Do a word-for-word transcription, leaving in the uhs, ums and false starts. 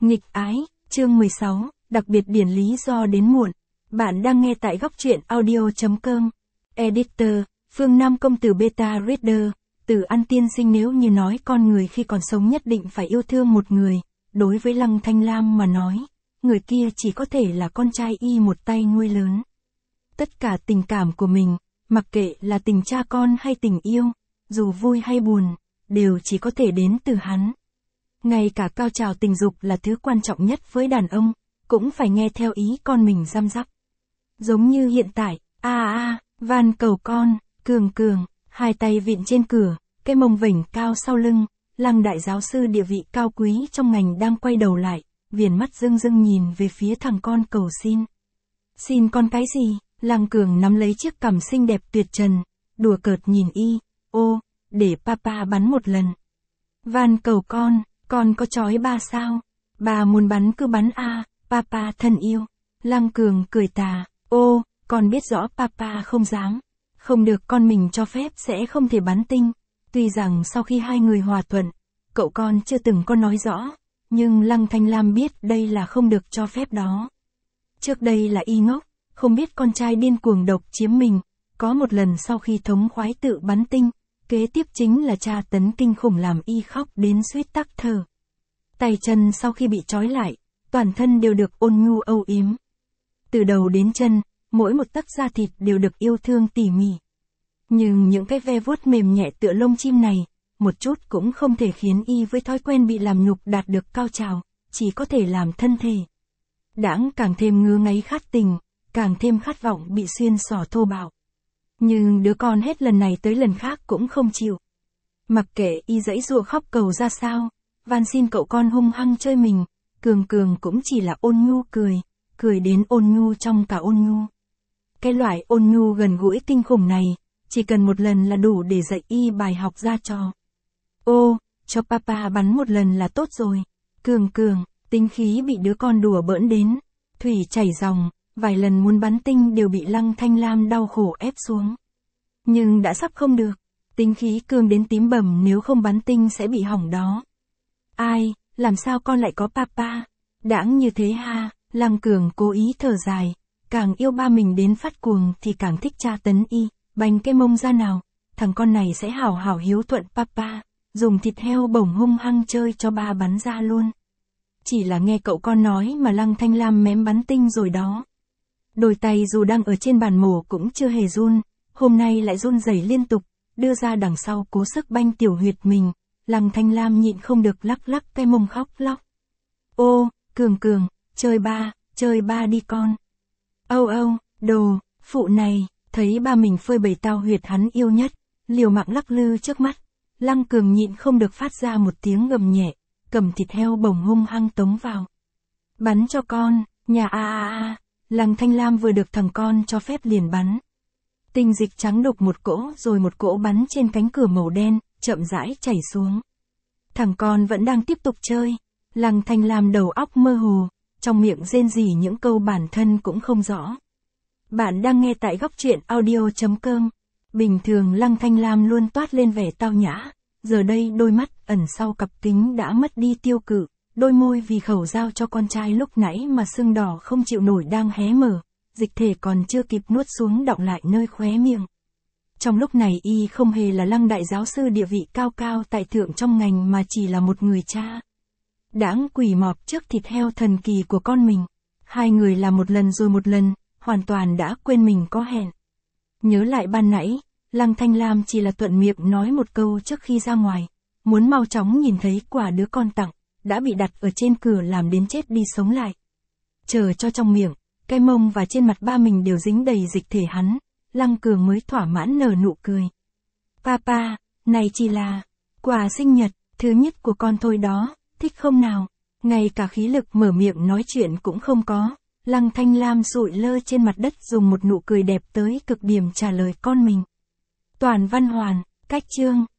Nghịch ái, chương mười sáu, đặc biệt điển lý do đến muộn. Bạn đang nghe tại góc truyện audio chấm com. Editor, Phương Nam công tử Beta Reader, từ An tiên sinh nếu như nói con người khi còn sống nhất định phải yêu thương một người, đối với Lăng Thanh Lam mà nói, người kia chỉ có thể là con trai y một tay nuôi lớn. Tất cả tình cảm của mình, mặc kệ là tình cha con hay tình yêu, dù vui hay buồn, đều chỉ có thể đến từ hắn. Ngay cả cao trào tình dục là thứ quan trọng nhất với đàn ông, cũng phải nghe theo ý con mình răm rắp. Giống như hiện tại, a a, à, van cầu con, cường cường, hai tay vịn trên cửa, cái mông vểnh cao sau lưng, Lăng đại giáo sư địa vị cao quý trong ngành đang quay đầu lại, viền mắt rưng rưng nhìn về phía thằng con cầu xin. Xin con cái gì? Lăng Cường nắm lấy chiếc cằm xinh đẹp tuyệt trần, đùa cợt nhìn y, ô, để papa bắn một lần. Van cầu con, con có chói ba sao? Bà muốn bắn cứ bắn a, papa thân yêu. Lăng Cường cười tà, ô, con biết rõ papa không dám. Không được con mình cho phép sẽ không thể bắn tinh. Tuy rằng sau khi hai người hòa thuận, cậu con chưa từng có nói rõ, nhưng Lăng Thanh Lam biết đây là không được cho phép đó. Trước đây là y ngốc, không biết con trai điên cuồng độc chiếm mình, có một lần sau khi thống khoái tự bắn tinh, kế tiếp chính là tra tấn kinh khủng làm y khóc đến suýt tắc thở. Tay chân sau khi bị trói lại, toàn thân đều được ôn nhu âu yếm. Từ đầu đến chân, mỗi một tấc da thịt đều được yêu thương tỉ mỉ. Nhưng những cái ve vuốt mềm nhẹ tựa lông chim này, một chút cũng không thể khiến y với thói quen bị làm nhục đạt được cao trào, chỉ có thể làm thân thể. Đãng càng thêm ngứa ngáy khát tình, càng thêm khát vọng bị xuyên xỏ thô bạo. Nhưng đứa con hết lần này tới lần khác cũng không chịu. Mặc kệ y giãy giụa khóc cầu ra sao, van xin cậu con hung hăng chơi mình, Cường Cường cũng chỉ là ôn nhu cười, cười đến ôn nhu trong cả ôn nhu. Cái loại ôn nhu gần gũi kinh khủng này, chỉ cần một lần là đủ để dạy y bài học ra trò. Ô, cho papa bắn một lần là tốt rồi. Cường Cường, tính khí bị đứa con đùa bỡn đến, thủy chảy ròng, vài lần muốn bắn tinh đều bị Lăng Thanh Lam đau khổ ép xuống. Nhưng đã sắp không được, tính khí Cường đến tím bầm, nếu không bắn tinh sẽ bị hỏng đó. Ai, làm sao con lại có papa? Đãng như thế ha, Lăng Cường cố ý thở dài, càng yêu ba mình đến phát cuồng thì càng thích tra tấn y, bành cái mông ra nào, thằng con này sẽ hảo hảo hiếu thuận papa, dùng thịt heo bổng hung hăng chơi cho ba bắn ra luôn. Chỉ là nghe cậu con nói mà Lăng Thanh Lam mém bắn tinh rồi đó. Đôi tay dù đang ở trên bàn mổ cũng chưa hề run, hôm nay lại run rẩy liên tục, đưa ra đằng sau cố sức banh tiểu huyệt mình. Lăng Thanh Lam nhịn không được lắc lắc cái mông khóc lóc. Ô, Cường Cường, chơi ba, chơi ba đi con. Âu âu, đồ, phụ này, thấy ba mình phơi bày tao huyệt hắn yêu nhất, liều mạng lắc lư trước mắt. Lăng Cường nhịn không được phát ra một tiếng gầm nhẹ, cầm thịt heo bổng hung hăng tống vào. Bắn cho con, nhà a a a. Lăng Thanh Lam vừa được thằng con cho phép liền bắn. Tinh dịch trắng đục một cỗ rồi một cỗ bắn trên cánh cửa màu đen, chậm rãi chảy xuống. Thằng con vẫn đang tiếp tục chơi. Lăng Thanh Lam đầu óc mơ hồ, trong miệng rên rỉ những câu bản thân cũng không rõ. Bạn đang nghe tại góc truyện audio chấm com. Bình thường Lăng Thanh Lam luôn toát lên vẻ tao nhã, giờ đây đôi mắt ẩn sau cặp kính đã mất đi tiêu cự, đôi môi vì khẩu giao cho con trai lúc nãy mà sưng đỏ không chịu nổi đang hé mở, dịch thể còn chưa kịp nuốt xuống đọng lại nơi khóe miệng. Trong lúc này y không hề là Lăng đại giáo sư địa vị cao cao tại thượng trong ngành mà chỉ là một người cha. Đãng quỳ mọp trước thịt heo thần kỳ của con mình. Hai người làm một lần rồi một lần, hoàn toàn đã quên mình có hẹn. Nhớ lại ban nãy, Lăng Thanh Lam chỉ là thuận miệng nói một câu trước khi ra ngoài, muốn mau chóng nhìn thấy quả đứa con tặng, đã bị đặt ở trên cửa làm đến chết đi sống lại. Chờ cho trong miệng, cái mông và trên mặt ba mình đều dính đầy dịch thể hắn, Lăng Cường mới thỏa mãn nở nụ cười. Papa, này chỉ là quà sinh nhật, thứ nhất của con thôi đó, thích không nào? Ngay cả khí lực mở miệng nói chuyện cũng không có, Lăng Thanh Lam sụi lơ trên mặt đất dùng một nụ cười đẹp tới cực điểm trả lời con mình. Toàn văn hoàn, cách chương.